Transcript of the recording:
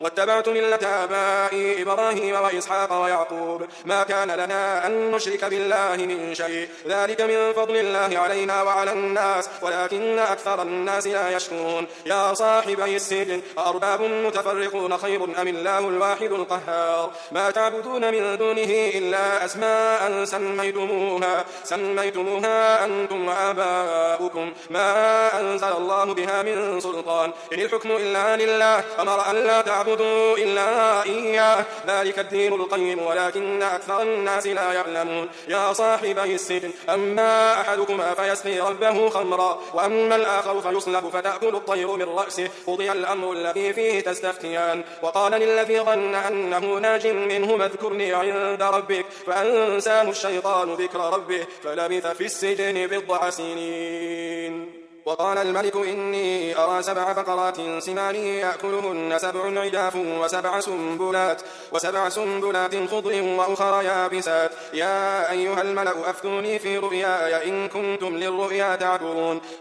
واتبعت ملة آبائي إبراهيم وإسحاق ويعقوب ما كان لنا أن نشرك بالله من شيء ذلك من فضل الله علينا وعلى الناس ولكن أكثر الناس لا يشكرون يا صاحبي السجن أأرباب متفرقون خير أم الله الواحد القهار ما تعبدون من دونه إلا أسماء سميتموها أنتم وآباؤكم ما أنزل الله بها من سلطان إن الحكم إلا لله أمر أن لا تعبدوا إلا إياه ذلك الدين القيم ولكن أكثر الناس لا يعلمون يا صاحبي السجن أما أحدكما فيسقي ربه خمرا وأما الآخر فيصلب فتأكل الطير من رأسه قضي الأمر الذي فيه تستفتيان وقال للذي ظن أنه ناج منهما اذكرني عند ربك فأنساه الشيطان ذكر ربه فلبث في السجن بضع سنين وقال الملك إني أرى 7 بقرات سمان يأكلهن 7 عجاف وسبع سنبلات خضر وأخر يابسات يا أيها الملأ أفتوني في رؤياي إن كنتم للرؤيا تعبرون